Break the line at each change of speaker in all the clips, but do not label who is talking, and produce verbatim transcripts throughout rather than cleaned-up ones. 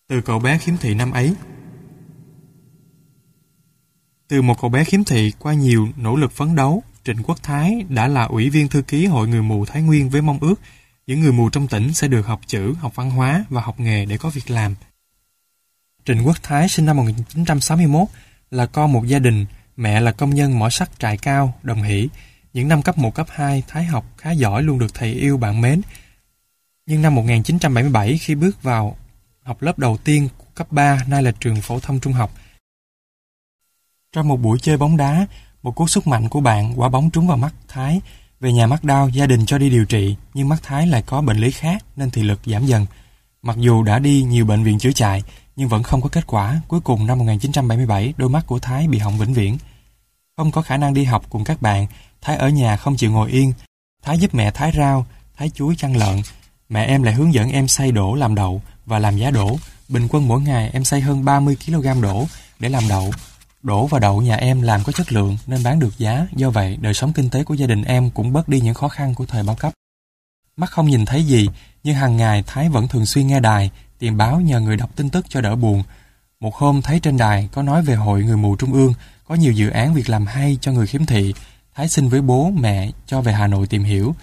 Từ cậu bé khiếm thị năm ấy. Từ một cậu bé khiếm thị qua nhiều nỗ lực phấn đấu, Trịnh Quốc Thái đã là ủy viên thư ký Hội Người Mù Thái Nguyên với mong ước những người mù trong tỉnh sẽ được học chữ, học văn hóa và học nghề để có việc làm. Trịnh Quốc Thái sinh năm một nghìn chín trăm sáu mươi mốt, là con một gia đình, mẹ là công nhân mỏ sắt Trại Cao, Đồng Hỷ. Những năm cấp một, cấp hai, Thái học khá giỏi, luôn được thầy yêu bạn mến. Nhưng năm một nghìn chín trăm bảy mươi bảy, khi bước vào học lớp đầu tiên của cấp ba, nay là trường phổ thông trung học, trong một buổi chơi bóng đá, một cú sút mạnh của bạn, quả bóng trúng vào mắt Thái. Về nhà mắc đau, gia đình cho đi điều trị, nhưng mắt Thái lại có bệnh lý khác nên thị lực giảm dần. Mặc dù đã đi nhiều bệnh viện chữa chạy, nhưng vẫn không có kết quả. Cuối cùng năm một nghìn chín trăm bảy mươi bảy, đôi mắt của Thái bị hỏng vĩnh viễn. Không có khả năng đi học cùng các bạn, Thái ở nhà không chịu ngồi yên. Thái giúp mẹ thái rau, thái chuối, chăn lợn. Mẹ em lại hướng dẫn em xay đỗ làm đậu và làm giá đỗ. Bình quân mỗi ngày em xay hơn ba mươi ki lô gam đỗ để làm đậu. Đỗ và đậu nhà em làm có chất lượng nên bán được giá, do vậy đời sống kinh tế của gia đình em cũng bớt đi những khó khăn của thời bao cấp. Mắt không nhìn thấy gì, nhưng hàng ngày Thái vẫn thường xuyên nghe đài, tìm báo nhờ người đọc tin tức cho đỡ buồn. Một hôm thấy trên đài có nói về Hội Người Mù Trung ương, có nhiều dự án việc làm hay cho người khiếm thị. Thái xin với bố, mẹ cho về Hà Nội tìm hiểu.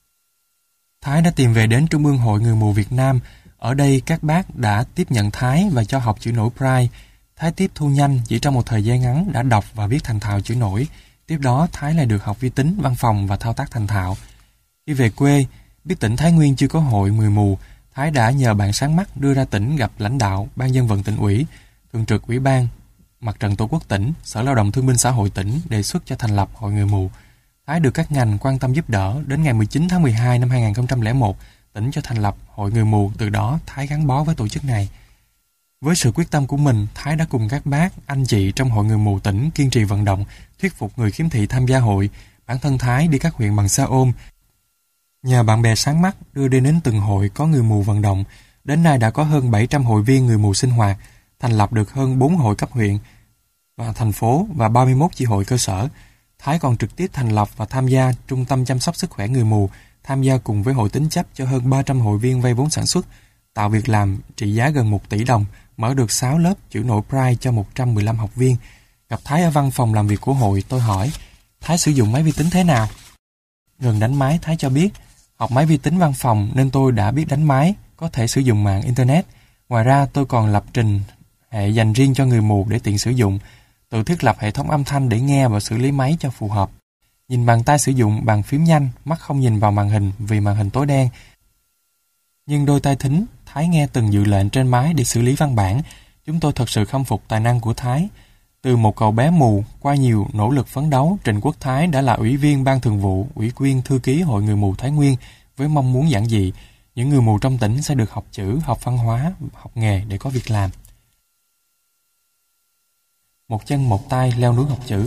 Thái đã tìm về đến Trung ương Hội Người Mù Việt Nam. Ở đây các bác đã tiếp nhận Thái và cho học chữ nổi Braille. Thái tiếp thu nhanh, chỉ trong một thời gian ngắn đã đọc và viết thành thạo chữ nổi. Tiếp đó Thái lại được học vi tính, văn phòng và thao tác thành thạo. Khi về quê, biết tỉnh Thái Nguyên chưa có hội người mù, Thái đã nhờ bạn sáng mắt đưa ra tỉnh gặp lãnh đạo, ban dân vận tỉnh ủy, thường trực ủy ban, Mặt trận Tổ quốc tỉnh, Sở Lao động Thương binh Xã hội tỉnh đề xuất cho thành lập Hội Người Mù. Thái được các ngành quan tâm giúp đỡ. Đến ngày mười chín tháng mười hai năm hai nghìn không trăm lẻ một, tỉnh cho thành lập Hội Người Mù. Từ đó Thái gắn bó với tổ chức này. Với sự quyết tâm của mình, Thái đã cùng các bác, anh chị trong Hội Người Mù tỉnh kiên trì vận động, thuyết phục người khiếm thị tham gia hội. Bản thân Thái đi các huyện bằng xe ôm, nhờ bạn bè sáng mắt đưa đi đến từng hội có người mù vận động. Đến nay đã có hơn bảy trăm hội viên người mù sinh hoạt, thành lập được hơn bốn hội cấp huyện và thành phố và ba mươi mốt chi hội cơ sở. Thái còn trực tiếp thành lập và tham gia Trung tâm chăm sóc sức khỏe người mù, tham gia cùng với hội tín chấp cho hơn ba trăm hội viên vay vốn sản xuất, tạo việc làm trị giá gần một tỷ đồng, mở được sáu lớp chữ nổi Braille cho một trăm mười lăm học viên. Gặp Thái ở văn phòng làm việc của hội, tôi hỏi, Thái sử dụng máy vi tính thế nào? Ngừng đánh máy, Thái cho biết, học máy vi tính văn phòng nên tôi đã biết đánh máy, có thể sử dụng mạng Internet. Ngoài ra tôi còn lập trình hệ dành riêng cho người mù để tiện sử dụng, tự thiết lập hệ thống âm thanh để nghe và xử lý máy cho phù hợp. Nhìn bàn tay sử dụng bàn phím nhanh, mắt không nhìn vào màn hình vì màn hình tối đen. Nhưng đôi tai thính, Thái nghe từng dự lệnh trên máy để xử lý văn bản. Chúng tôi thật sự khâm phục tài năng của Thái. Từ một cậu bé mù, qua nhiều nỗ lực phấn đấu, Trịnh Quốc Thái đã là ủy viên ban thường vụ, ủy viên thư ký Hội Người Mù Thái Nguyên với mong muốn giản dị, những người mù trong tỉnh sẽ được học chữ, học văn hóa, học nghề để có việc làm. Một chân một tay leo núi học chữ.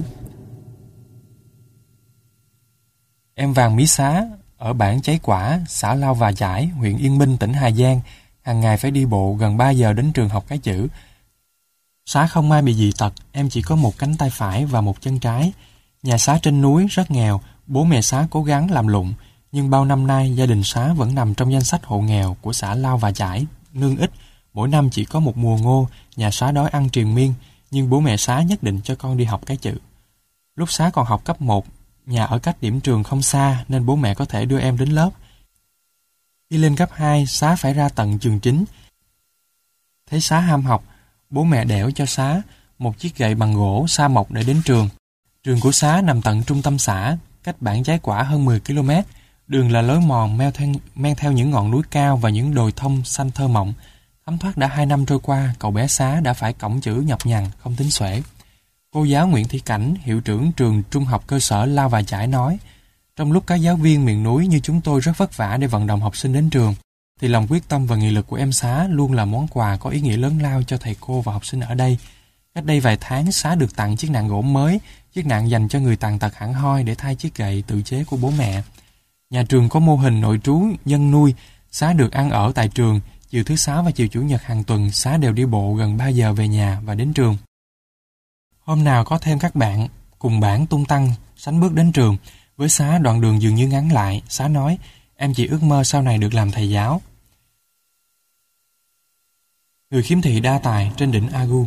Em Vàng Mí Xá ở bản Cháy Quả, xã Lao Và Chải, huyện Yên Minh, tỉnh Hà Giang, hàng ngày phải đi bộ gần ba giờ đến trường học cái chữ. Xá không ai bị dị tật, em chỉ có một cánh tay phải và một chân trái. Nhà Xá trên núi rất nghèo, bố mẹ Xá cố gắng làm lụng, nhưng bao năm nay gia đình Xá vẫn nằm trong danh sách hộ nghèo của xã Lao Và Chải, nương ít. Mỗi năm chỉ có một mùa ngô, nhà Xá đói ăn triền miên, nhưng bố mẹ Xá nhất định cho con đi học cái chữ. Lúc Xá còn học cấp một, nhà ở cách điểm trường không xa nên bố mẹ có thể đưa em đến lớp. Khi lên cấp hai, Xá phải ra tận trường chính. Thấy Xá ham học, bố mẹ đẽo cho Xá một chiếc gậy bằng gỗ sa mộc để đến trường. Trường của Xá nằm tận trung tâm xã, cách bản Cháy Quả hơn mười ki lô mét. Đường là lối mòn men theo, men theo những ngọn núi cao và những đồi thông xanh thơ mộng. Thấm thoát đã hai năm trôi qua, cậu bé Xá đã phải cõng chữ nhọc nhằn, không tính xuể. Cô giáo Nguyễn Thị Cảnh, hiệu trưởng trường trung học cơ sở Lao Và Chải nói, trong lúc các giáo viên miền núi như chúng tôi rất vất vả để vận động học sinh đến trường, thì lòng quyết tâm và nghị lực của em Xá luôn là món quà có ý nghĩa lớn lao cho thầy cô và học sinh ở đây. Cách đây vài tháng, Xá được tặng chiếc nạng gỗ mới, chiếc nạng dành cho người tàn tật hẳn hoi để thay chiếc gậy tự chế của bố mẹ. Nhà trường có mô hình nội trú nhân nuôi, Xá được ăn ở tại trường. Chiều thứ Sáu và chiều Chủ nhật hàng tuần, Xá đều đi bộ gần ba giờ về nhà và đến trường. Hôm nào có thêm các bạn cùng bản tung tăng sánh bước đến trường. Với Xá, đoạn đường dường như ngắn lại. Xá nói, em chỉ ước mơ sau này được làm thầy giáo. Người khiếm thị đa tài trên đỉnh Agu.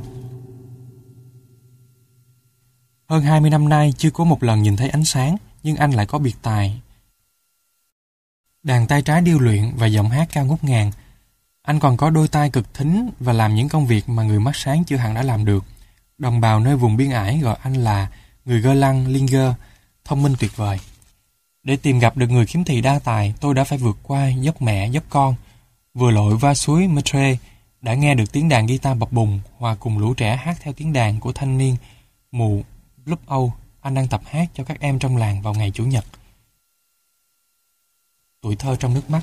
Hơn hai mươi năm nay chưa có một lần nhìn thấy ánh sáng, nhưng anh lại có biệt tài đàn tay trái điêu luyện và giọng hát cao ngút ngàn. Anh còn có đôi tay cực thính và làm những công việc mà người mắt sáng chưa hẳn đã làm được. Đồng bào nơi vùng biên ải gọi anh là người gơ lăng Linger, thông minh tuyệt vời. Để tìm gặp được người khiếm thị đa tài, tôi đã phải vượt qua dốc mẹ dốc con, vừa lội qua suối Metre, đã nghe được tiếng đàn guitar bập bùng hòa cùng lũ trẻ hát theo tiếng đàn của thanh niên mù Blub Âu. Anh đang tập hát cho các em trong làng vào ngày Chủ nhật. Tuổi thơ trong nước mắt.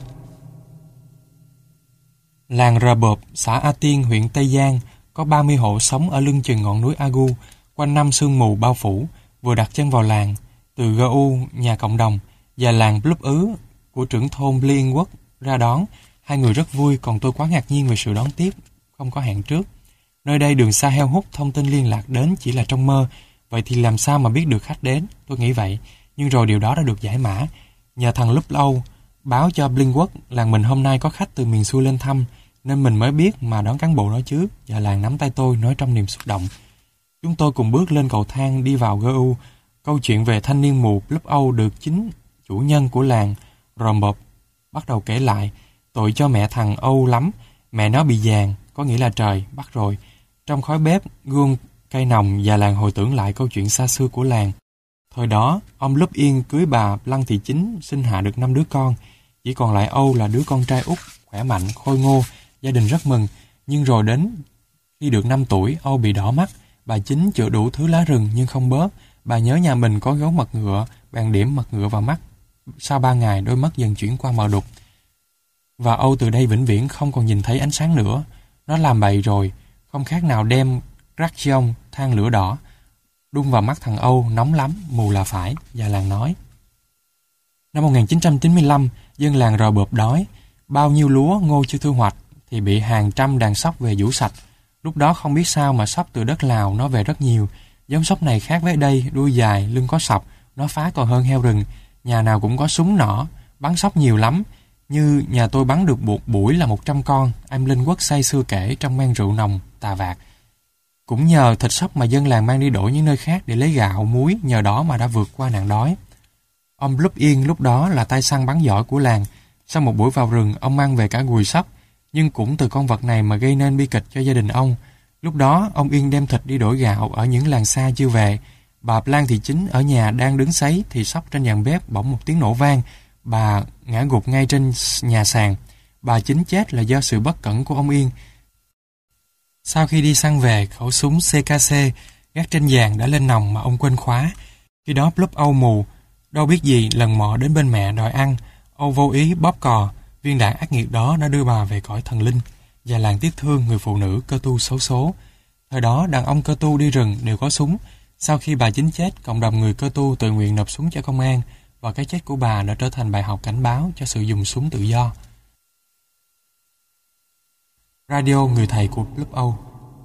Làng Rờ Bộp, xã A Tiên, huyện Tây Giang, có ba mươi hộ sống ở lưng chừng ngọn núi Agu, quanh năm sương mù bao phủ. Vừa đặt chân vào làng, từ giê u, nhà cộng đồng, và làng Blub Ứ của trưởng thôn Blienwood ra đón, hai người rất vui, còn tôi quá ngạc nhiên về sự đón tiếp không có hẹn trước. Nơi đây đường xa heo hút, thông tin liên lạc đến chỉ là trong mơ, vậy thì làm sao mà biết được khách đến? Tôi nghĩ vậy, nhưng rồi điều đó đã được giải mã. Nhờ thằng Lúc Lâu báo cho Blienwood làng mình hôm nay có khách từ miền xuôi lên thăm, nên mình mới biết mà đón cán bộ đó chứ. Và làng nắm tay tôi nói trong niềm xúc động. Chúng tôi cùng bước lên cầu thang đi vào giê u. Câu chuyện về thanh niên mù Blub Âu được chính chủ nhân của làng Rờ Bộp bắt đầu kể lại. Tội cho mẹ thằng Âu lắm, mẹ nó bị vàng, có nghĩa là trời, bắt rồi. Trong khói bếp, gương cây nồng và làng hồi tưởng lại câu chuyện xa xưa của làng. Thời đó, ông Lúp Yên cưới bà Lăng Thị Chính, sinh hạ được năm đứa con. Chỉ còn lại Âu là đứa con trai út, khỏe mạnh, khôi ngô, gia đình rất mừng. Nhưng rồi đến khi được năm tuổi, Âu bị đỏ mắt. Bà Chính chữa đủ thứ lá rừng nhưng không bớt. Bà nhớ nhà mình có gấu mật ngựa, bèn điểm mật ngựa vào mắt. Sau ba ngày, đôi mắt dần chuyển qua màu đục. Và Âu từ đây vĩnh viễn không còn nhìn thấy ánh sáng nữa. Nó làm bậy rồi, không khác nào đem Raction, than lửa đỏ, đun vào mắt thằng Âu, nóng lắm, mù là phải, già làng nói. Năm một nghìn chín trăm chín mươi lăm, dân làng Rờ Bộp đói. Bao nhiêu lúa, ngô chưa thu hoạch, thì bị hàng trăm đàn sóc về giũ sạch. Lúc đó không biết sao mà sóc từ đất Lào nó về rất nhiều. Giống sóc này khác với đây, đuôi dài, lưng có sọc, nó phá còn hơn heo rừng. Nhà nào cũng có súng nỏ, bắn sóc nhiều lắm. Như nhà tôi bắn được một buổi là một trăm con, anh Linh Quốc say xưa kể trong men rượu nồng, tà vạc. Cũng nhờ thịt sóc mà dân làng mang đi đổi những nơi khác để lấy gạo, muối, nhờ đó mà đã vượt qua nạn đói. Ông Blub Yên lúc đó là tay săn bắn giỏi của làng. Sau một buổi vào rừng, ông mang về cả gùi sóc, nhưng cũng từ con vật này mà gây nên bi kịch cho gia đình ông. Lúc đó, ông Yên đem thịt đi đổi gạo ở những làng xa chưa về. Bà Lan Thị Chính ở nhà đang đứng sấy thì sóc trên giàn bếp bỗng một tiếng nổ vang. Bà ngã gục ngay trên nhà sàn. Bà Chính chết là do sự bất cẩn của ông Yên. Sau khi đi săn về, khẩu súng xê ca xê gác trên giàn đã lên nòng mà ông quên khóa. Khi đó Blub Âu mù, đâu biết gì, lần mò đến bên mẹ đòi ăn. Âu vô ý bóp cò, viên đạn ác nghiệt đó đã đưa bà về cõi thần linh. Và làng tiếc thương người phụ nữ cơ tu xấu số. Thời đó đàn ông cơ tu đi rừng đều có súng. Sau khi bà Chính chết, cộng đồng người cơ tu tự nguyện nộp súng cho công an, và cái chết của bà đã trở thành bài học cảnh báo cho sự dùng súng tự do. Radio người thầy của Blub Âu.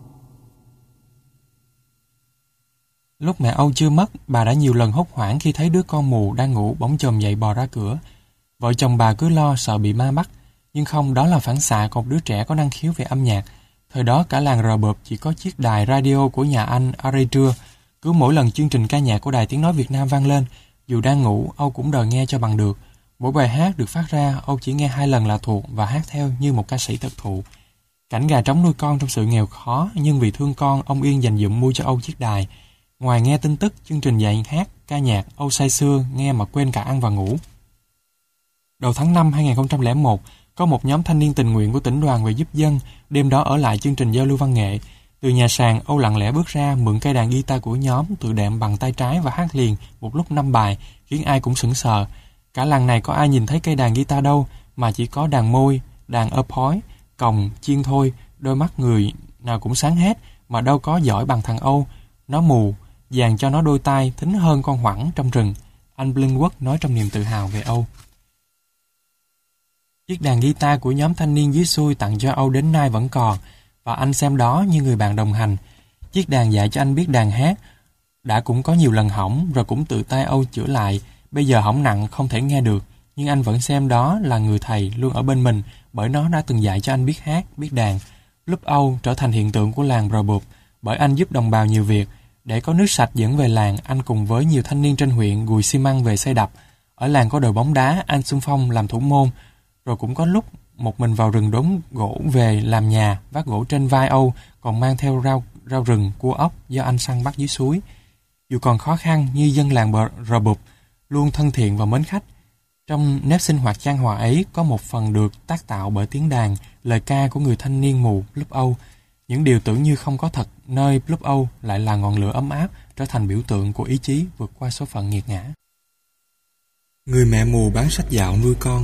Lúc mẹ Âu chưa mất, bà đã nhiều lần hốt hoảng khi thấy đứa con mù đang ngủ bỗng chồm dậy bò ra cửa. Vợ chồng bà cứ lo sợ bị ma bắt, nhưng không, đó là phản xạ của một đứa trẻ có năng khiếu về âm nhạc. Thời đó cả làng Rờ Bộp chỉ có chiếc đài radio của nhà anh Arretur. Cứ mỗi lần chương trình ca nhạc của Đài Tiếng Nói Việt Nam vang lên, dù đang ngủ, Âu cũng đòi nghe cho bằng được. Mỗi bài hát được phát ra, Âu chỉ nghe hai lần là thuộc và hát theo như một ca sĩ thực thụ. Cảnh gà trống nuôi con trong sự nghèo khó, nhưng vì thương con, ông Yên dành dụm mua cho Âu chiếc đài. Ngoài nghe tin tức, chương trình dạy hát, ca nhạc, Âu say sưa, nghe mà quên cả ăn và ngủ. Đầu tháng năm hai nghìn không trăm lẻ một, có một nhóm thanh niên tình nguyện của tỉnh đoàn về giúp dân, đêm đó ở lại chương trình giao lưu văn nghệ. Từ nhà sàn, Âu lặng lẽ bước ra, mượn cây đàn guitar của nhóm, tự đệm bằng tay trái và hát liền một lúc năm bài, khiến ai cũng sững sờ. Cả làng này có ai nhìn thấy cây đàn guitar đâu, mà chỉ có đàn môi, đàn ớp-hói, còng, chiên thôi, đôi mắt người nào cũng sáng hết, mà đâu có giỏi bằng thằng Âu. Nó mù, dàn cho nó đôi tai, thính hơn con hoẳng trong rừng. Anh Blienwood nói trong niềm tự hào về Âu. Chiếc đàn guitar của nhóm thanh niên dưới xuôi tặng cho Âu đến nay vẫn còn, và anh xem đó như người bạn đồng hành. Chiếc đàn dạy cho anh biết đàn hát, đã cũng có nhiều lần hỏng, rồi cũng tự tay Âu chữa lại. Bây giờ hỏng nặng không thể nghe được, nhưng anh vẫn xem đó là người thầy luôn ở bên mình, bởi nó đã từng dạy cho anh biết hát, biết đàn. Club Âu trở thành hiện tượng của làng Bờ Bụp bởi anh giúp đồng bào nhiều việc. Để có nước sạch dẫn về làng, anh cùng với nhiều thanh niên trên huyện gùi xi măng về xây đập. Ở làng có đội bóng đá, anh xung phong làm thủ môn. Rồi cũng có lúc một mình vào rừng đốn gỗ về làm nhà, vác gỗ trên vai Âu, còn mang theo rau, rau rừng, cua ốc do anh săn bắt dưới suối. Dù còn khó khăn như dân làng Bờ Bụp luôn thân thiện và mến khách. Trong nếp sinh hoạt chan hòa ấy có một phần được tác tạo bởi tiếng đàn, lời ca của người thanh niên mù Club Âu. Những điều tưởng như không có thật nơi Club Âu lại là ngọn lửa ấm áp, trở thành biểu tượng của ý chí vượt qua số phận nghiệt ngã.
Người mẹ mù bán sách dạo nuôi con.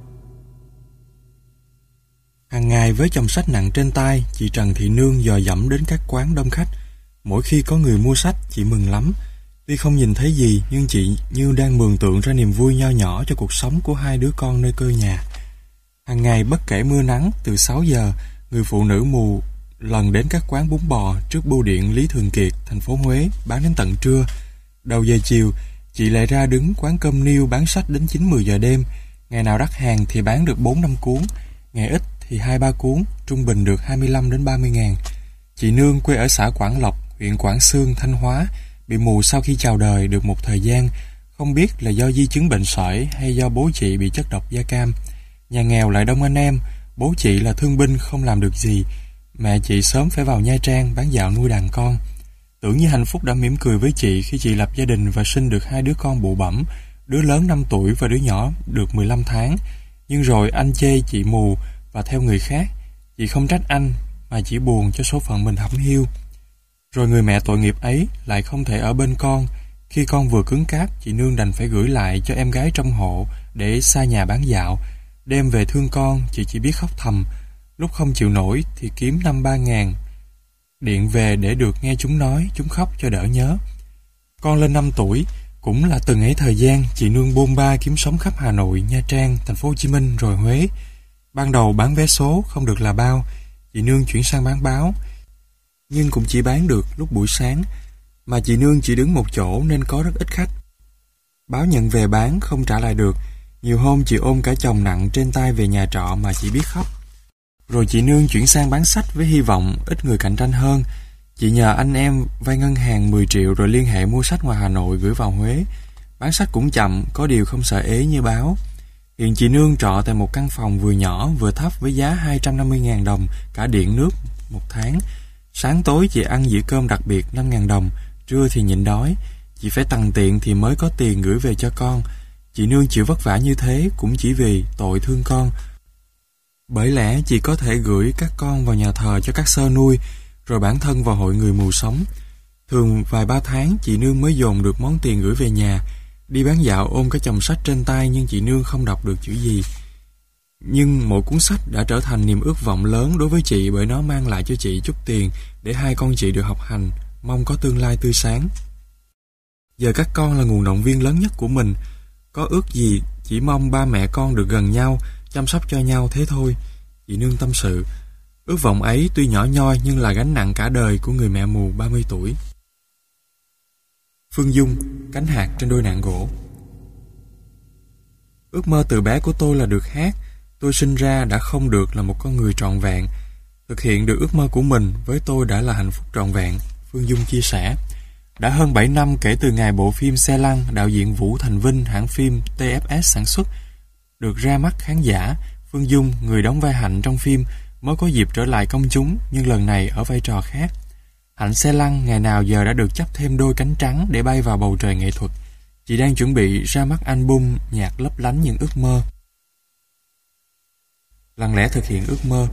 Hàng ngày với chồng sách nặng trên tay, chị Trần Thị Nương dò dẫm đến các quán đông khách. Mỗi khi có người mua sách, chị mừng lắm. Tuy không nhìn thấy gì, nhưng chị như đang mường tượng ra niềm vui nho nhỏ cho cuộc sống của hai đứa con nơi quê nhà. Hàng ngày bất kể mưa nắng, từ sáu giờ, người phụ nữ mù lần đến các quán bún bò trước bưu điện Lý Thường Kiệt, thành phố Huế, bán đến tận trưa. Đầu giờ chiều, chị lại ra đứng quán cơm niêu bán sách đến chín mười giờ đêm. Ngày nào đắt hàng thì bán được bốn năm cuốn, ngày ít thì hai ba cuốn, trung bình được hai mươi lăm đến ba mươi ngàn. Chị Nương quê ở xã Quảng Lộc, huyện Quảng Xương, Thanh Hóa, bị mù sau khi chào đời được một thời gian, không biết là do di chứng bệnh sởi hay do bố chị bị chất độc da cam. Nhà nghèo lại đông anh em, bố chị là thương binh không làm được gì, mẹ chị sớm phải vào Nha Trang bán dạo nuôi đàn con. Tưởng như hạnh phúc đã mỉm cười với chị khi chị lập gia đình và sinh được hai đứa con bụ bẫm, đứa lớn năm tuổi và đứa nhỏ được mười lăm tháng. Nhưng rồi anh chê chị mù và theo người khác. Chị không trách anh mà chỉ buồn cho số phận mình hẩm hiu. Rồi người mẹ tội nghiệp ấy lại không thể ở bên con. Khi con vừa cứng cáp, chị Nương đành phải gửi lại cho em gái trong hộ để xa nhà bán dạo. Đêm về thương con, chị chỉ biết khóc thầm. Lúc không chịu nổi thì kiếm năm ba ngàn điện về để được nghe chúng nói, chúng khóc cho đỡ nhớ. Con lên năm tuổi, cũng là từng ấy thời gian chị Nương bôn ba kiếm sống khắp Hà Nội, Nha Trang, thành phố Hồ Chí Minh rồi Huế. Ban đầu bán vé số không được là bao, chị Nương chuyển sang bán báo, nhưng cũng chỉ bán được lúc buổi sáng, mà chị Nương chỉ đứng một chỗ nên có rất ít khách. Báo nhận về bán không trả lại được, nhiều hôm chị ôm cả chồng nặng trên tay về nhà trọ mà chỉ biết khóc. Rồi chị Nương chuyển sang bán sách với hy vọng ít người cạnh tranh hơn. Chị nhờ anh em vay ngân hàng mười triệu rồi liên hệ mua sách ngoài Hà Nội gửi vào Huế. Bán sách cũng chậm, có điều không sợ ế như báo. Hiện chị Nương trọ tại một căn phòng vừa nhỏ vừa thấp với giá hai trăm năm mươi ngàn đồng, cả điện nước một tháng. Sáng tối chị ăn dĩa cơm đặc biệt năm ngàn đồng, trưa thì nhịn đói. Chị phải tằn tiện thì mới có tiền gửi về cho con. Chị Nương chịu vất vả như thế cũng chỉ vì tội thương con. Bởi lẽ chị có thể gửi các con vào nhà thờ cho các sơ nuôi, rồi bản thân vào hội người mù sống. Thường vài ba tháng chị Nương mới dồn được món tiền gửi về nhà. Đi bán dạo ôm cái chồng sách trên tay nhưng chị Nương không đọc được chữ gì. Nhưng mỗi cuốn sách đã trở thành niềm ước vọng lớn đối với chị, bởi nó mang lại cho chị chút tiền để hai con chị được học hành, mong có tương lai tươi sáng. Giờ các con là nguồn động viên lớn nhất của mình. Có ước gì chỉ mong ba mẹ con được gần nhau, chăm sóc cho nhau thế thôi, chị Nương tâm sự. Ước vọng ấy tuy nhỏ nhoi nhưng là gánh nặng cả đời của người mẹ mù ba mươi tuổi. Phương Dung, cánh hạt trên đôi nạng gỗ. Ước mơ từ bé của tôi là được hát. Tôi sinh ra đã không được là một con người trọn vẹn. Thực hiện được ước mơ của mình với tôi đã là hạnh phúc trọn vẹn, Phương Dung chia sẻ. Đã hơn bảy năm kể từ ngày bộ phim Xe Lăn đạo diễn Vũ Thành Vinh, hãng phim tê ép ét sản xuất, được ra mắt khán giả, Phương Dung, người đóng vai Hạnh trong phim, mới có dịp trở lại công chúng, nhưng lần này ở vai trò khác. Hạnh Xe Lăn ngày nào giờ đã được chắp thêm đôi cánh trắng để bay vào bầu trời nghệ thuật. Chị đang chuẩn bị ra mắt album nhạc lấp lánh những ước mơ. Lặng lẽ thực hiện ước mơ.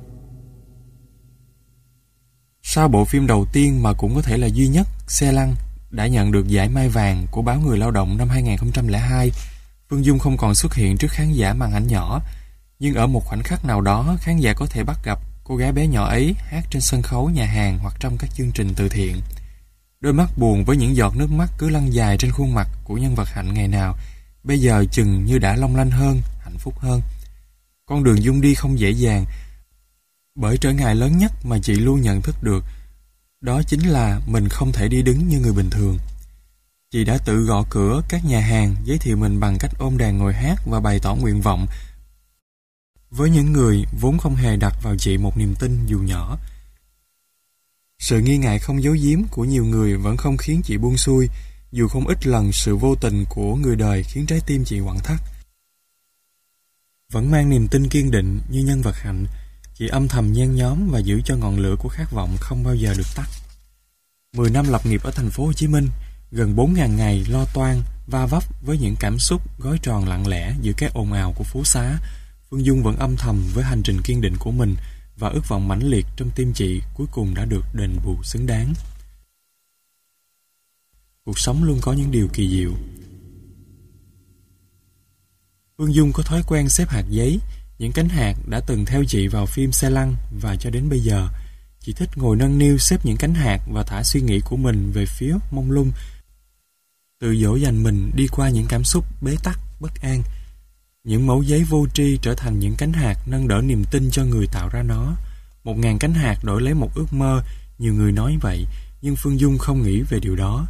Sau bộ phim đầu tiên mà cũng có thể là duy nhất, Xe Lăn đã nhận được giải Mai Vàng của báo Người Lao động năm hai nghìn không trăm lẻ hai, Phương Dung không còn xuất hiện trước khán giả màn ảnh nhỏ, nhưng ở một khoảnh khắc nào đó, khán giả có thể bắt gặp cô gái bé nhỏ ấy hát trên sân khấu nhà hàng hoặc trong các chương trình từ thiện. Đôi mắt buồn với những giọt nước mắt cứ lăn dài trên khuôn mặt của nhân vật Hạnh ngày nào, bây giờ chừng như đã long lanh hơn, hạnh phúc hơn. Con đường Dung đi không dễ dàng, bởi trở ngại lớn nhất mà chị luôn nhận thức được, đó chính là mình không thể đi đứng như người bình thường. Chị đã tự gõ cửa các nhà hàng, giới thiệu mình bằng cách ôm đàn ngồi hát và bày tỏ nguyện vọng với những người vốn không hề đặt vào chị một niềm tin dù nhỏ. Sự nghi ngại không giấu giếm của nhiều người vẫn không khiến chị buông xuôi, dù không ít lần sự vô tình của người đời khiến trái tim chị quặn thắt. Vẫn mang niềm tin kiên định như nhân vật Hạnh, chị âm thầm nhen nhóm và giữ cho ngọn lửa của khát vọng không bao giờ được tắt. Mười năm lập nghiệp ở thành phố Hồ Chí Minh, gần bốn ngàn ngày lo toan, va vấp với những cảm xúc gói tròn lặng lẽ giữa cái ồn ào của phố xá, Phương Dung vẫn âm thầm với hành trình kiên định của mình, và ước vọng mãnh liệt trong tim chị cuối cùng đã được đền bù xứng đáng. Cuộc sống luôn có những điều kỳ diệu. Phương Dung có thói quen xếp hạt giấy, những cánh hạt đã từng theo chị vào phim Xe Lăn, và cho đến bây giờ, chị thích ngồi nâng niu xếp những cánh hạt và thả suy nghĩ của mình về phía mông lung, tự dỗ dành mình đi qua những cảm xúc bế tắc, bất an. Những mẩu giấy vô tri trở thành những cánh hạt nâng đỡ niềm tin cho người tạo ra nó. Một ngàn cánh hạt đổi lấy một ước mơ, nhiều người nói vậy, nhưng Phương Dung không nghĩ về điều đó.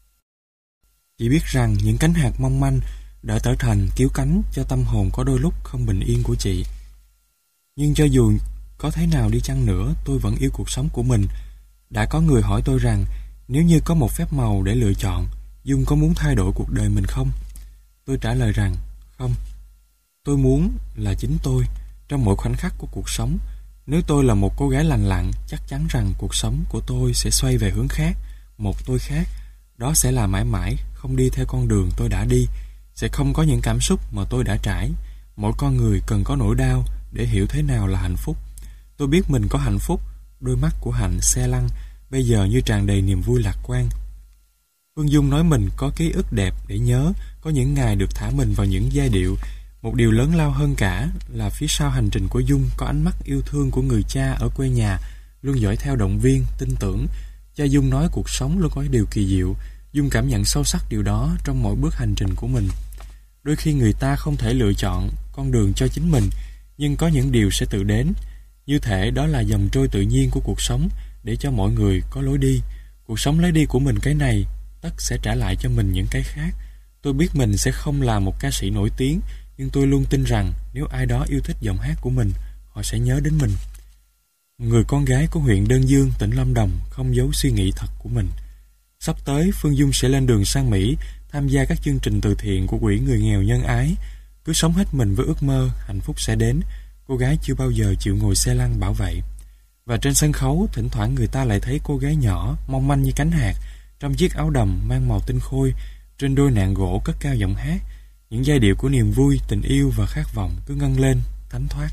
Chị biết rằng những cánh hạt mong manh đã trở thành cứu cánh cho tâm hồn có đôi lúc không bình yên của chị. Nhưng cho dù có thế nào đi chăng nữa, tôi vẫn yêu cuộc sống của mình. Đã có người hỏi tôi rằng, nếu như có một phép màu để lựa chọn, Dung có muốn thay đổi cuộc đời mình không? Tôi trả lời rằng, không. Tôi muốn là chính tôi, trong mỗi khoảnh khắc của cuộc sống. Nếu tôi là một cô gái lành lặn, chắc chắn rằng cuộc sống của tôi sẽ xoay về hướng khác, một tôi khác. Đó sẽ là mãi mãi không đi theo con đường tôi đã đi, sẽ không có những cảm xúc mà tôi đã trải. Mỗi con người cần có nỗi đau để hiểu thế nào là hạnh phúc. Tôi biết mình có hạnh phúc. Đôi mắt của Hạnh Xe Lăn bây giờ như tràn đầy niềm vui lạc quan. Phương Dung nói mình có ký ức đẹp để nhớ, có những ngày được thả mình vào những giai điệu. Một điều lớn lao hơn cả là phía sau hành trình của Dung có ánh mắt yêu thương của người cha ở quê nhà, luôn dõi theo động viên, tin tưởng. Cha Dung nói cuộc sống luôn có điều kỳ diệu. Dung cảm nhận sâu sắc điều đó trong mỗi bước hành trình của mình. Đôi khi người ta không thể lựa chọn con đường cho chính mình, nhưng có những điều sẽ tự đến. Như thể đó là dòng trôi tự nhiên của cuộc sống, để cho mọi người có lối đi. Cuộc sống lấy đi của mình cái này, tất sẽ trả lại cho mình những cái khác. Tôi biết mình sẽ không là một ca sĩ nổi tiếng, nhưng tôi luôn tin rằng nếu ai đó yêu thích giọng hát của mình, họ sẽ nhớ đến mình. Người con gái của huyện Đơn Dương, tỉnh Lâm Đồng không giấu suy nghĩ thật của mình. Sắp tới, Phương Dung sẽ lên đường sang Mỹ, tham gia các chương trình từ thiện của quỹ người nghèo nhân ái. Cứ sống hết mình với ước mơ, hạnh phúc sẽ đến. Cô gái chưa bao giờ chịu ngồi xe lăn bảo vậy. Và trên sân khấu, thỉnh thoảng người ta lại thấy cô gái nhỏ, mong manh như cánh hạt, trong chiếc áo đầm mang màu tinh khôi, trên đôi nạng gỗ cất cao giọng hát. Những giai điệu của niềm vui, tình yêu và khát vọng cứ ngân lên, thánh thoát.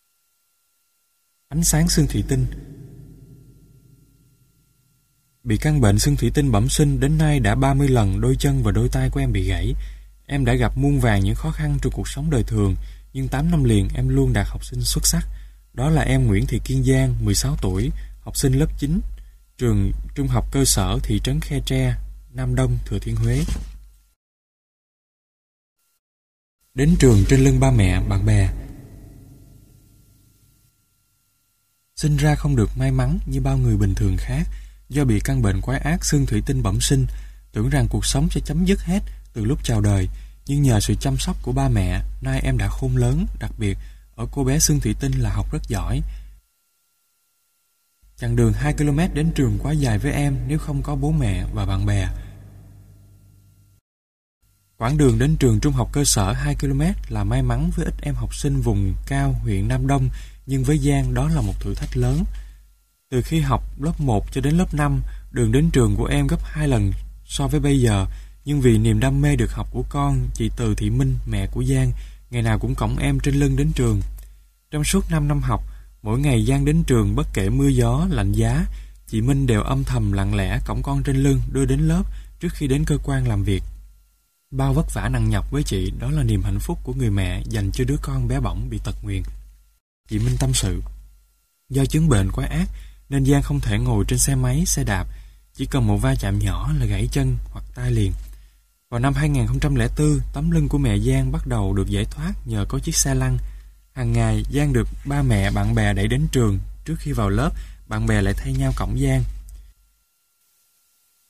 Ánh sáng xương thủy tinh. Bị căn bệnh xương thủy tinh bẩm sinh, đến nay đã ba mươi lần đôi chân và đôi tay của em bị gãy. Em đã gặp muôn vàn những khó khăn trong cuộc sống đời thường, nhưng tám năm liền em luôn đạt học sinh xuất sắc. Đó là em Nguyễn Thị Kiên Giang, mười sáu tuổi, học sinh lớp chín, trường trung học cơ sở thị trấn Khe Tre, Nam Đông, Thừa Thiên Huế. Đến trường trên lưng ba mẹ, bạn bè. Sinh ra không được may mắn như bao người bình thường khác, do bị căn bệnh quái ác xương thủy tinh bẩm sinh, tưởng rằng cuộc sống sẽ chấm dứt hết từ lúc chào đời. Nhưng nhờ sự chăm sóc của ba mẹ, nay em đã khôn lớn, đặc biệt ở cô bé xương thủy tinh là học rất giỏi. Chặng đường hai ki lô mét đến trường quá dài với em nếu không có bố mẹ và bạn bè. Quãng đường đến trường trung học cơ sở hai ki lô mét là may mắn với ít em học sinh vùng cao huyện Nam Đông, nhưng với Giang đó là một thử thách lớn. Từ khi học lớp một cho đến lớp năm, đường đến trường của em gấp hai lần so với bây giờ, nhưng vì niềm đam mê được học của con, chị Từ Thị Minh, mẹ của Giang, ngày nào cũng cõng em trên lưng đến trường. Trong suốt năm năm học, mỗi ngày Giang đến trường bất kể mưa gió, lạnh giá, chị Minh đều âm thầm lặng lẽ cõng con trên lưng đưa đến lớp trước khi đến cơ quan làm việc. Bao vất vả nặng nhọc với chị, đó là niềm hạnh phúc của người mẹ dành cho đứa con bé bỏng bị tật nguyền. Chị Minh tâm sự, do chứng bệnh quái ác nên Giang không thể ngồi trên xe máy, xe đạp, chỉ cần một va chạm nhỏ là gãy chân hoặc tai liền. Vào năm hai nghìn không trăm lẻ bốn, tấm lưng của mẹ Giang bắt đầu được giải thoát nhờ có chiếc xe lăn. Hàng ngày, Giang được ba mẹ, bạn bè đẩy đến trường. Trước khi vào lớp, bạn bè lại thay nhau cõng Giang.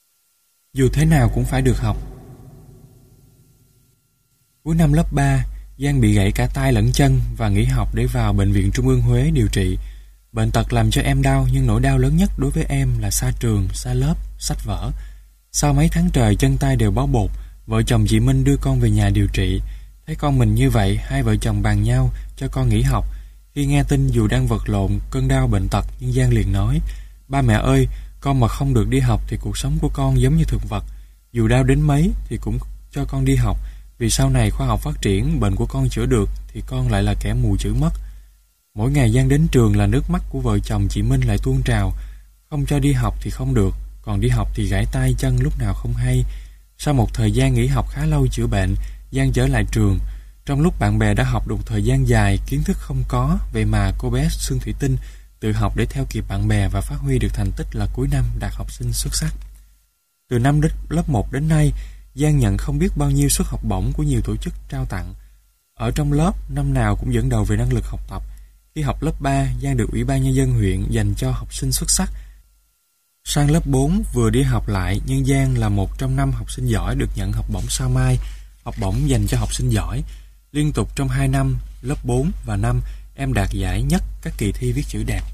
Dù thế nào cũng phải được học. Cuối năm lớp ba, Giang bị gãy cả tay lẫn chân và nghỉ học để vào Bệnh viện Trung ương Huế điều trị. Bệnh tật làm cho em đau, nhưng nỗi đau lớn nhất đối với em là xa trường, xa lớp, sách vở. Sau mấy tháng trời chân tay đều bó bột, vợ chồng chị Minh đưa con về nhà điều trị. Thấy con mình như vậy, hai vợ chồng bàn nhau cho con nghỉ học. Khi nghe tin dù đang vật lộn cơn đau bệnh tật, nhưng Giang liền nói: "Ba mẹ ơi, con mà không được đi học thì cuộc sống của con giống như thực vật. Dù đau đến mấy thì cũng cho con đi học, vì sau này khoa học phát triển, bệnh của con chữa được thì con lại là kẻ mù chữ mất." Mỗi ngày Giang đến trường là nước mắt của vợ chồng chị Minh lại tuôn trào. Không cho đi học thì không được, còn đi học thì gãy tay chân lúc nào không hay. Sau một thời gian nghỉ học khá lâu chữa bệnh, Giang trở lại trường. Trong lúc bạn bè đã học được thời gian dài, kiến thức không có, vậy mà cô bé Sương Thủy Tinh tự học để theo kịp bạn bè và phát huy được thành tích là cuối năm đạt học sinh xuất sắc. Từ năm lớp một đến nay, Giang nhận không biết bao nhiêu suất học bổng của nhiều tổ chức trao tặng. Ở trong lớp, năm nào cũng dẫn đầu về năng lực học tập. Khi học lớp ba, Giang được Ủy ban Nhân dân huyện dành cho học sinh xuất sắc. Sang lớp bốn, vừa đi học lại, nhưng Giang là một trong năm học sinh giỏi được nhận học bổng Sao Mai, học bổng dành cho học sinh giỏi. Liên tục trong hai năm, lớp bốn và năm, em đạt giải nhất các kỳ thi viết chữ đẹp.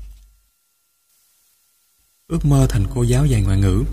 Ước mơ thành cô giáo dạy ngoại ngữ.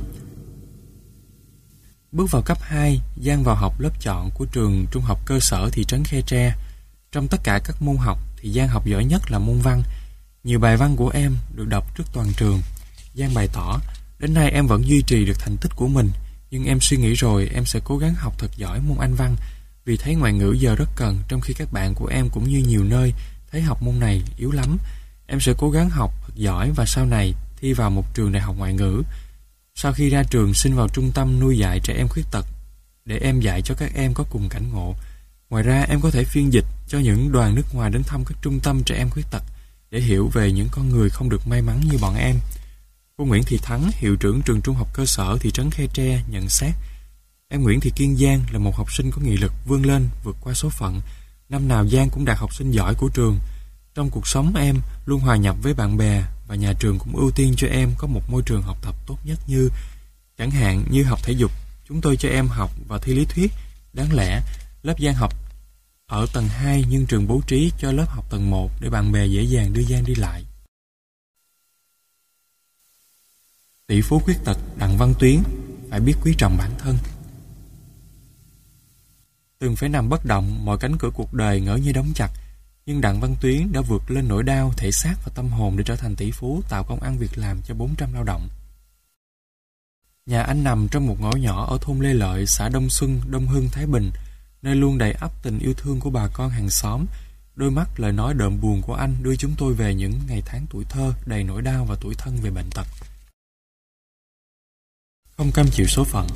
Bước vào cấp hai, Giang vào học lớp chọn của trường trung học cơ sở thị trấn Khe Tre. Trong tất cả các môn học thì Giang học giỏi nhất là môn văn. Nhiều bài văn của em được đọc trước toàn trường. Giang bày tỏ: "Đến nay em vẫn duy trì được thành tích của mình, nhưng em suy nghĩ rồi em sẽ cố gắng học thật giỏi môn Anh văn, vì thấy ngoại ngữ giờ rất cần, trong khi các bạn của em cũng như nhiều nơi thấy học môn này yếu lắm. Em sẽ cố gắng học thật giỏi và sau này thi vào một trường đại học ngoại ngữ. Sau khi ra trường xin vào trung tâm nuôi dạy trẻ em khuyết tật để em dạy cho các em có cùng cảnh ngộ. Ngoài ra em có thể phiên dịch cho những đoàn nước ngoài đến thăm các trung tâm trẻ em khuyết tật để hiểu về những con người không được may mắn như bọn em." Cô Nguyễn Thị Thắng, hiệu trưởng trường trung học cơ sở thị trấn Khe Tre nhận xét: "Em Nguyễn Thị Kiên Giang là một học sinh có nghị lực vươn lên, vượt qua số phận. Năm nào Giang cũng đạt học sinh giỏi của trường. Trong cuộc sống em luôn hòa nhập với bạn bè và nhà trường cũng ưu tiên cho em có một môi trường học tập tốt nhất, như chẳng hạn như học thể dục, chúng tôi cho em học và thi lý thuyết. Đáng lẽ lớp Giang học ở tầng hai nhưng trường bố trí cho lớp học tầng một để bạn bè dễ dàng đưa Giang đi lại." Tỷ phú khuyết tật Đặng Văn Tuyến phải biết quý trọng bản thân. Từng phải nằm bất động, mọi cánh cửa cuộc đời ngỡ như đóng chặt, nhưng Đặng Văn Tuyến đã vượt lên nỗi đau thể xác và tâm hồn để trở thành tỷ phú, tạo công ăn việc làm cho bốn trăm lao động. Nhà anh nằm trong một ngõ nhỏ ở thôn Lê Lợi, xã Đông Xuân, Đông Hưng, Thái Bình, nơi luôn đầy ắp tình yêu thương của bà con hàng xóm. Đôi mắt lời nói đượm buồn của anh đưa chúng tôi về những ngày tháng tuổi thơ đầy nỗi đau và tủi thân về bệnh tật. Không cam chịu số phận.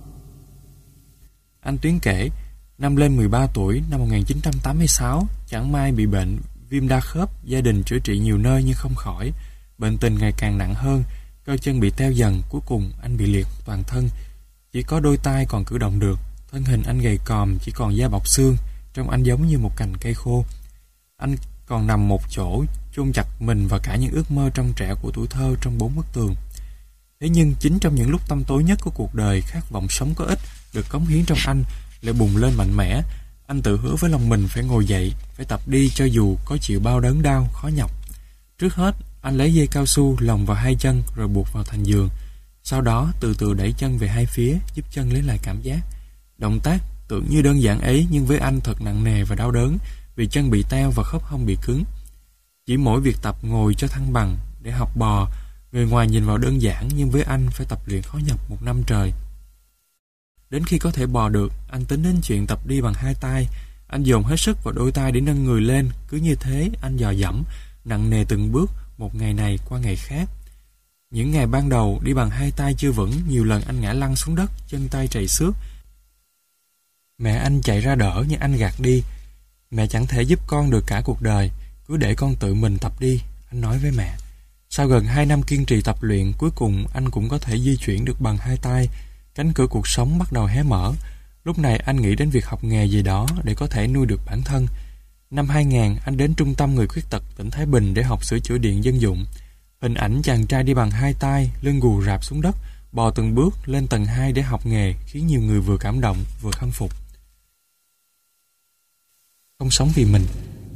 Anh Tuyến kể, năm lên mười ba tuổi năm một nghìn chín trăm tám mươi sáu, chẳng may bị bệnh viêm đa khớp, gia đình chữa trị nhiều nơi nhưng không khỏi. Bệnh tình ngày càng nặng hơn, cơ chân bị teo dần, cuối cùng anh bị liệt toàn thân. Chỉ có đôi tay còn cử động được, thân hình anh gầy còm, chỉ còn da bọc xương, trông anh giống như một cành cây khô. Anh còn nằm một chỗ, chôn chặt mình và cả những ước mơ trong trẻ của tuổi thơ trong bốn bức tường. Thế nhưng chính trong những lúc tăm tối nhất của cuộc đời, khát vọng sống có ích được cống hiến trong anh lại bùng lên mạnh mẽ. Anh tự hứa với lòng mình phải ngồi dậy, phải tập đi cho dù có chịu bao đớn đau, khó nhọc. Trước hết, anh lấy dây cao su lồng vào hai chân rồi buộc vào thành giường. Sau đó từ từ đẩy chân về hai phía, giúp chân lấy lại cảm giác. Động tác tưởng như đơn giản ấy nhưng với anh thật nặng nề và đau đớn, vì chân bị teo và khớp hông bị cứng. Chỉ mỗi việc tập ngồi cho thăng bằng để học bò, người ngoài nhìn vào đơn giản nhưng với anh phải tập luyện khó nhọc một năm trời. Đến khi có thể bò được, anh tính đến chuyện tập đi bằng hai tay. Anh dồn hết sức vào đôi tay để nâng người lên. Cứ như thế anh dò dẫm, nặng nề từng bước, một ngày này qua ngày khác. Những ngày ban đầu đi bằng hai tay chưa vững, nhiều lần anh ngã lăn xuống đất, chân tay trầy xước. Mẹ anh chạy ra đỡ nhưng anh gạt đi. Mẹ chẳng thể giúp con được cả cuộc đời, cứ để con tự mình tập đi, anh nói với mẹ. Sau gần hai năm kiên trì tập luyện, cuối cùng anh cũng có thể di chuyển được bằng hai tay. Cánh cửa cuộc sống bắt đầu hé mở. Lúc này anh nghĩ đến việc học nghề gì đó để có thể nuôi được bản thân. Năm hai nghìn, anh đến Trung tâm Người Khuyết tật tỉnh Thái Bình để học sửa chữa điện dân dụng. Hình ảnh chàng trai đi bằng hai tay, lưng gù rạp xuống đất, bò từng bước lên tầng hai để học nghề khiến nhiều người vừa cảm động vừa khâm phục.
không sống vì mình.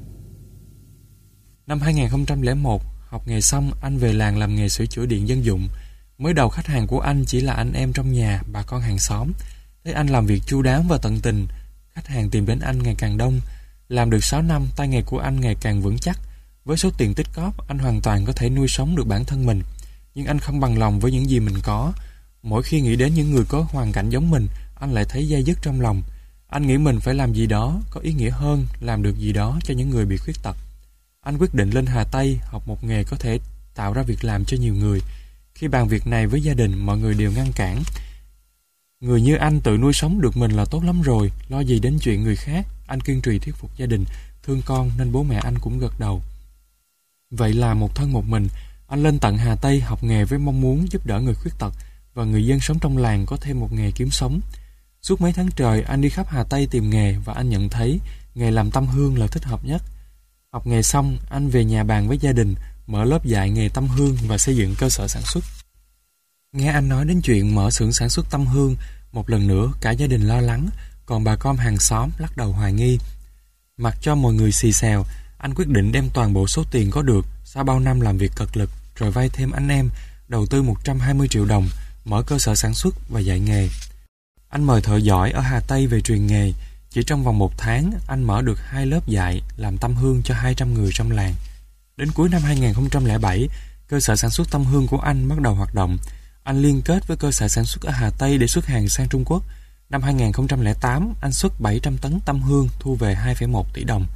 Năm hai nghìn không trăm lẻ một, học nghề xong, anh về làng làm nghề sửa chữa điện dân dụng. Mới đầu khách hàng của anh chỉ là anh em trong nhà, bà con hàng xóm. Thấy anh làm việc chu đáo và tận tình, khách hàng tìm đến anh ngày càng đông. Làm được sáu năm, tay nghề của anh ngày càng vững chắc. Với số tiền tích cóp, anh hoàn toàn có thể nuôi sống được bản thân mình. Nhưng anh không bằng lòng với những gì mình có. Mỗi khi nghĩ đến những người có hoàn cảnh giống mình, anh lại thấy dây dứt trong lòng. Anh nghĩ mình phải làm gì đó có ý nghĩa hơn, làm được gì đó cho những người bị khuyết tật. Anh quyết định lên Hà Tây học một nghề có thể tạo ra việc làm cho nhiều người. Khi bàn việc này với gia đình, mọi người đều ngăn cản. Người như anh tự nuôi sống được mình là tốt lắm rồi, lo gì đến chuyện người khác. Anh kiên trì thuyết phục gia đình, thương con nên bố mẹ anh cũng gật đầu. Vậy là một thân một mình, anh lên tận Hà Tây học nghề với mong muốn giúp đỡ người khuyết tật và người dân sống trong làng có thêm một nghề kiếm sống. Suốt mấy tháng trời, anh đi khắp Hà Tây tìm nghề và anh nhận thấy nghề làm tăm hương là thích hợp nhất. Học nghề xong, anh về nhà bàn với gia đình, mở lớp dạy nghề tăm hương và xây dựng cơ sở sản xuất. Nghe anh nói đến chuyện mở xưởng sản xuất tăm hương, một lần nữa cả gia đình lo lắng, còn bà con hàng xóm lắc đầu hoài nghi. Mặc cho mọi người xì xèo, anh quyết định đem toàn bộ số tiền có được sau bao năm làm việc cật lực, rồi vay thêm anh em, đầu tư một trăm hai mươi triệu đồng, mở cơ sở sản xuất và dạy nghề. Anh mời thợ giỏi ở Hà Tây về truyền nghề. Chỉ trong vòng một tháng, anh mở được hai lớp dạy làm tăm hương cho hai trăm người trong làng. Đến cuối năm hai nghìn không trăm lẻ bảy, cơ sở sản xuất tăm hương của anh bắt đầu hoạt động. Anh liên kết với cơ sở sản xuất ở Hà Tây để xuất hàng sang Trung Quốc. Năm hai nghìn không trăm lẻ tám, anh xuất bảy trăm tấn tăm hương, thu về hai phẩy một tỷ đồng.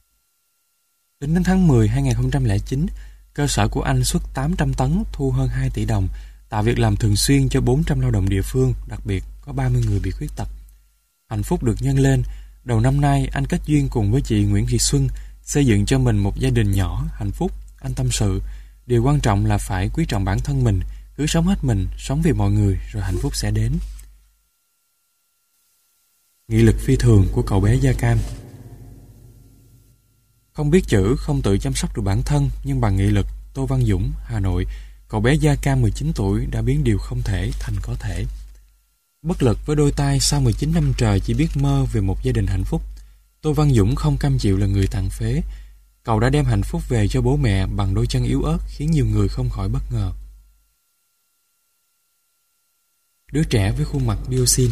Tính đến tháng mười hai nghìn không trăm lẻ chín, cơ sở của anh xuất tám trăm tấn, thu hơn hai tỷ đồng, tạo việc làm thường xuyên cho bốn trăm lao động địa phương, đặc biệt có ba mươi người bị khuyết tật. Hạnh phúc được nhân lên. Đầu năm nay, anh kết duyên cùng với chị Nguyễn Thị Xuân, xây dựng cho mình một gia đình nhỏ, hạnh phúc. Anh tâm sự, điều quan trọng là phải quý trọng bản thân mình, cứ sống hết mình, sống vì mọi người, rồi hạnh phúc sẽ đến. Nghị lực phi thường của cậu bé da cam. Không biết chữ, không tự chăm sóc được bản thân, nhưng bằng nghị lực, Tô Văn Dũng, Hà Nội, cậu bé da cam mười chín tuổi đã biến điều không thể thành có thể. Bất lực với đôi tay sau mười chín năm trời chỉ biết mơ về một gia đình hạnh phúc, Tô Văn Dũng không cam chịu là người tàn phế. Cậu đã đem hạnh phúc về cho bố mẹ bằng đôi chân yếu ớt, khiến nhiều người không khỏi bất ngờ. Đứa trẻ với khuôn mặt dioxin.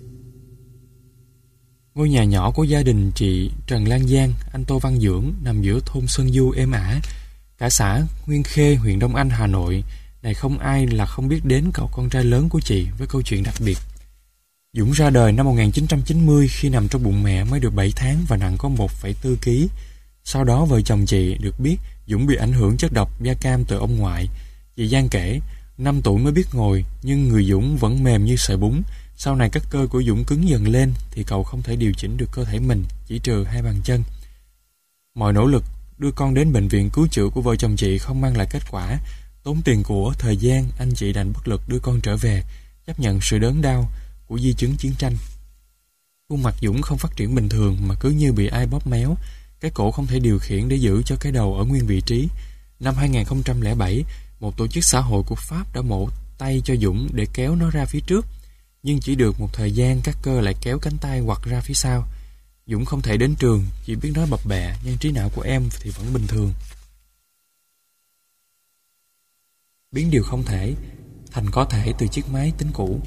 Ngôi nhà nhỏ của gia đình chị Trần Lan Giang, anh Tô Văn Dưỡng nằm giữa thôn Sơn Du êm ả. Cả xã Nguyên Khê, huyện Đông Anh, Hà Nội này không ai là không biết đến cậu con trai lớn của chị với câu chuyện đặc biệt. Dũng ra đời năm một nghìn chín trăm chín mươi khi nằm trong bụng mẹ mới được bảy tháng và nặng có một phẩy bốn ki lô gam. Sau đó vợ chồng chị được biết Dũng bị ảnh hưởng chất độc da cam từ ông ngoại. Chị Giang kể, năm tuổi mới biết ngồi nhưng người Dũng vẫn mềm như sợi bún. Sau này các cơ của Dũng cứng dần lên thì cậu không thể điều chỉnh được cơ thể mình, chỉ trừ hai bàn chân. Mọi nỗ lực đưa con đến bệnh viện cứu chữa của vợ chồng chị không mang lại kết quả. Tốn tiền của, thời gian, anh chị đành bất lực đưa con trở về, chấp nhận sự đớn đau của di chứng chiến tranh. Khuôn mặt Dũng không phát triển bình thường mà cứ như bị ai bóp méo. Cái cổ không thể điều khiển để giữ cho cái đầu ở nguyên vị trí. Năm hai nghìn không trăm lẻ bảy, một tổ chức xã hội của Pháp đã mổ tay cho Dũng để kéo nó ra phía trước. Nhưng chỉ được một thời gian các cơ lại kéo cánh tay quặt ra phía sau. Dũng không thể đến trường, chỉ biết nói bập bẹ, nhưng trí não của em thì vẫn bình thường. Biến điều không thể thành có thể từ chiếc máy tính cũ.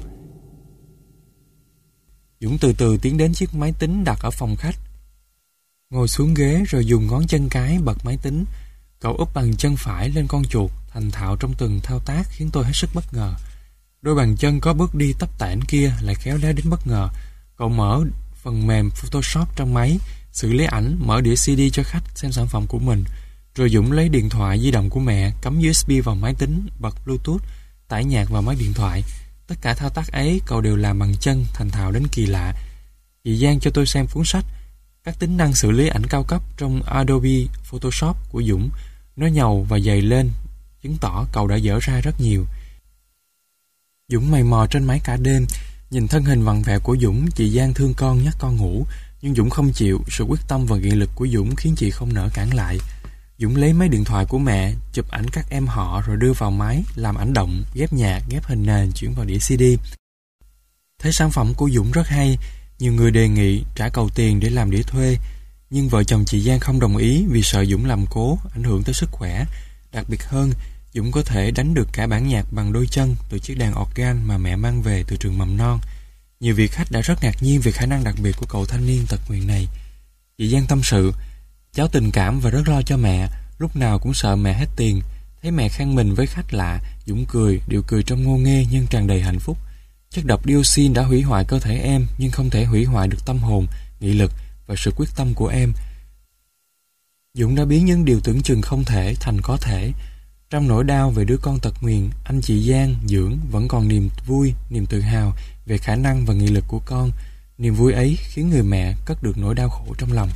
Dũng từ từ tiến đến chiếc máy tính đặt ở phòng khách. Ngồi xuống ghế rồi dùng ngón chân cái bật máy tính. Cậu úp bằng chân phải lên con chuột, thành thạo trong từng thao tác khiến tôi hết sức bất ngờ. Đôi bàn chân có bước đi tấp tễnh kia lại khéo léo đến bất ngờ. Cậu mở phần mềm Photoshop trong máy, xử lý ảnh, mở đĩa xê đê cho khách xem sản phẩm của mình. Rồi Dũng lấy điện thoại di động của mẹ, cắm u ét bê vào máy tính, bật Bluetooth, tải nhạc vào máy điện thoại. Tất cả thao tác ấy cậu đều làm bằng chân, thành thạo đến kỳ lạ. Chị Giang cho tôi xem cuốn sách các tính năng xử lý ảnh cao cấp trong Adobe Photoshop của Dũng. Nó nhàu và dày lên, chứng tỏ cậu đã dở ra rất nhiều. Dũng mày mò trên máy cả đêm. Nhìn thân hình vặn vẹo của Dũng, chị Giang thương con nhắc con ngủ. Nhưng Dũng không chịu. Sự quyết tâm và nghị lực của Dũng khiến chị không nỡ cản lại. Dũng lấy máy điện thoại của mẹ, chụp ảnh các em họ rồi đưa vào máy, làm ảnh động, ghép nhạc, ghép hình nền, chuyển vào đĩa xê đê. Thấy sản phẩm của Dũng rất hay, nhiều người đề nghị trả cậu tiền để làm đĩa thuê.
Nhưng vợ chồng chị Giang không đồng ý vì sợ Dũng làm cố, ảnh hưởng tới sức khỏe. Đặc biệt hơn, Dũng có thể đánh được cả bản nhạc bằng đôi chân từ chiếc đàn organ mà mẹ mang về từ trường mầm non. Nhiều vị khách đã rất ngạc nhiên về khả năng đặc biệt của cậu thanh niên tật nguyền này. Chị Giang tâm sự, cháu tình cảm và rất lo cho mẹ, lúc nào cũng sợ mẹ hết tiền. Thấy mẹ khen mình với khách lạ, Dũng cười, điệu cười trong ngô nghê nhưng tràn đầy hạnh phúc. Chất độc dioxin đã hủy hoại cơ thể em nhưng không thể hủy hoại được tâm hồn, nghị lực và sự quyết tâm của em. Dũng đã biến những điều tưởng chừng không thể thành có thể. Trong nỗi đau về đứa con tật nguyền, anh chị Giang, Dưỡng vẫn còn niềm vui, niềm tự hào về khả năng và nghị lực của con. Niềm vui ấy khiến người mẹ cất được nỗi đau khổ trong lòng.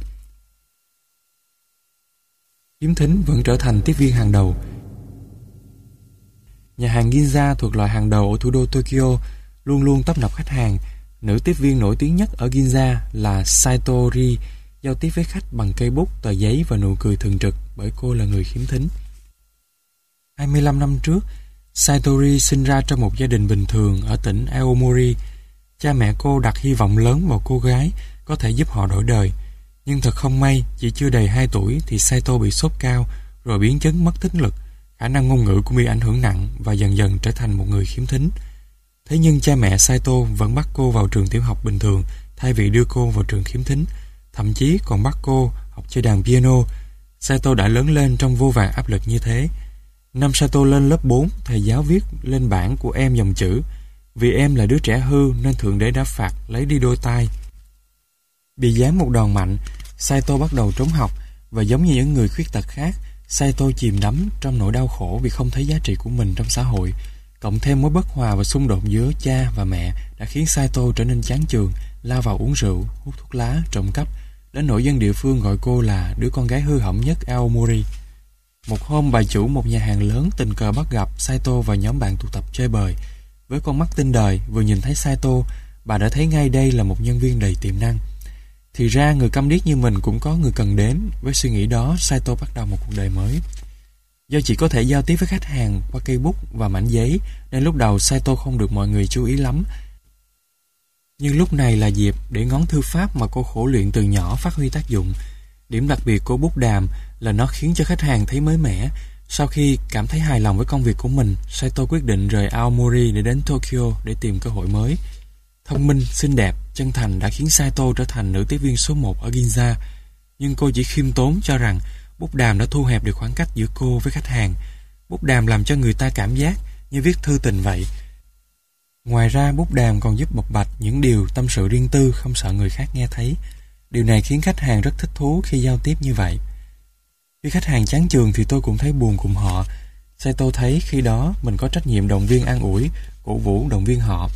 Khiếm thính vẫn trở thành tiếp viên hàng đầu. Nhà hàng Ginza thuộc loại hàng đầu ở thủ đô Tokyo luôn luôn tấp nập khách hàng. Nữ tiếp viên nổi tiếng nhất ở Ginza là Satori, giao tiếp với khách bằng cây bút, tờ giấy và nụ cười thường trực bởi cô là người khiếm thính. hai mươi lăm năm trước, Satori sinh ra trong một gia đình bình thường ở tỉnh Aomori. Cha mẹ cô đặt hy vọng lớn vào cô gái có thể giúp họ đổi đời. Nhưng thật không may, chỉ chưa đầy hai tuổi thì Saito bị sốt cao, rồi biến chứng mất thính lực. Khả năng ngôn ngữ cũng bị ảnh hưởng nặng và dần dần trở thành một người khiếm thính. Thế nhưng cha mẹ Saito vẫn bắt cô vào trường tiểu học bình thường thay vì đưa cô vào trường khiếm thính, thậm chí còn bắt cô học chơi đàn piano. Saito đã lớn lên trong vô vàn áp lực như thế. Năm Saito lên lớp bốn, thầy giáo viết lên bảng của em dòng chữ: vì em là đứa trẻ hư nên Thượng Đế đã phạt lấy đi đôi tai. Bị giáng một đòn mạnh, Saito bắt đầu trốn học và giống như những người khuyết tật khác, Saito chìm đắm trong nỗi đau khổ vì không thấy giá trị của mình trong xã hội. Cộng thêm mối bất hòa và xung đột giữa cha và mẹ đã khiến Saito trở nên chán chường, lao vào uống rượu, hút thuốc lá, trộm cắp, đến nỗi dân địa phương gọi cô là đứa con gái hư hỏng nhất Aomori. Một hôm, bà chủ một nhà hàng lớn tình cờ bắt gặp Saito và nhóm bạn tụ tập chơi bời. Với con mắt tinh đời, vừa nhìn thấy Saito, bà đã thấy ngay đây là một nhân viên đầy tiềm năng. Thì ra người câm điếc như mình cũng có người cần đến. Với suy nghĩ đó, Saito bắt đầu một cuộc đời mới. Do chỉ có thể giao tiếp với khách hàng qua cây bút và mảnh giấy, nên lúc đầu Saito không được mọi người chú ý lắm. Nhưng lúc này là dịp để ngón thư pháp mà cô khổ luyện từ nhỏ phát huy tác dụng. Điểm đặc biệt của bút đàm là nó khiến cho khách hàng thấy mới mẻ. Sau khi cảm thấy hài lòng với công việc của mình, Saito quyết định rời Aomori để đến Tokyo để tìm cơ hội mới. Thông minh, xinh đẹp, chân thành đã khiến Saito trở thành nữ tiếp viên số một ở Ginza. Nhưng cô chỉ khiêm tốn cho rằng bút đàm đã thu hẹp được khoảng cách giữa cô với khách hàng. Bút đàm làm cho người ta cảm giác như viết thư tình vậy. Ngoài ra, bút đàm còn giúp bộc bạch những điều tâm sự riêng tư không sợ người khác nghe thấy. Điều này khiến khách hàng rất thích thú khi giao tiếp như vậy. Khi khách hàng chán chường thì tôi cũng thấy buồn cùng họ. Saito thấy khi đó mình có trách nhiệm động viên an ủi, cổ vũ động viên họ.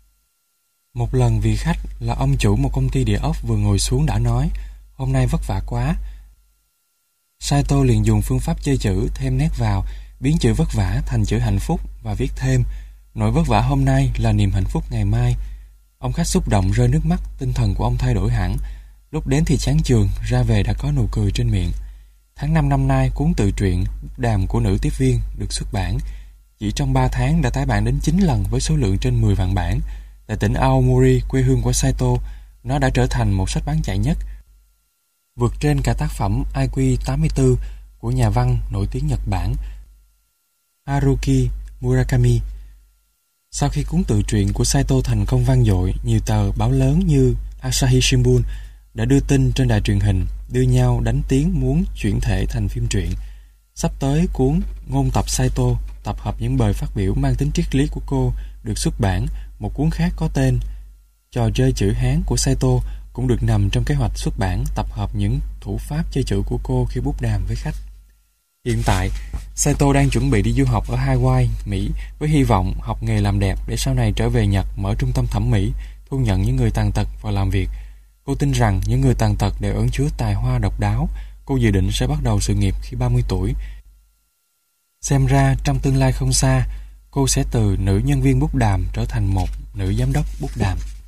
Một lần vị khách là ông chủ một công ty địa ốc vừa ngồi xuống đã nói: hôm nay vất vả quá. Saito liền dùng phương pháp chơi chữ thêm nét vào, biến chữ vất vả thành chữ hạnh phúc và viết thêm: nỗi vất vả hôm nay là niềm hạnh phúc ngày mai. Ông khách xúc động rơi nước mắt, tinh thần của ông thay đổi hẳn. Lúc đến thì chán chường, ra về đã có nụ cười trên miệng. Tháng năm năm nay, cuốn tự truyện Bút đàm của nữ tiếp viên được xuất bản. Chỉ trong ba tháng đã tái bản đến chín lần với số lượng trên mười vạn bản. Tại tỉnh Aomori, quê hương của Saito, nó đã trở thành một sách bán chạy nhất, vượt trên cả tác phẩm i kiu tám mươi tư của nhà văn nổi tiếng Nhật Bản Haruki Murakami. Sau khi cuốn tự truyện của Saito thành công vang dội, nhiều tờ báo lớn như Asahi Shimbun đã đưa tin trên đài truyền hình, đưa nhau đánh tiếng muốn chuyển thể thành phim truyện. Sắp tới, cuốn Ngôn tập Saito, tập hợp những bài phát biểu mang tính triết lý của cô, được xuất bản. Một cuốn khác có tên Trò chơi chữ Hán của Saito cũng được nằm trong kế hoạch xuất bản, tập hợp những thủ pháp chơi chữ của cô khi bút đàm với khách. Hiện tại, Saito đang chuẩn bị đi du học ở Hawaii, Mỹ với hy vọng học nghề làm đẹp để sau này trở về Nhật mở trung tâm thẩm mỹ, thu nhận những người tàn tật vào làm việc. Cô tin rằng những người tàn tật đều ẩn chứa tài hoa độc đáo. Cô dự định sẽ bắt đầu sự nghiệp khi ba mươi tuổi. Xem ra trong tương lai không xa, cô sẽ từ nữ nhân viên bút đàm trở thành một nữ giám đốc bút đàm.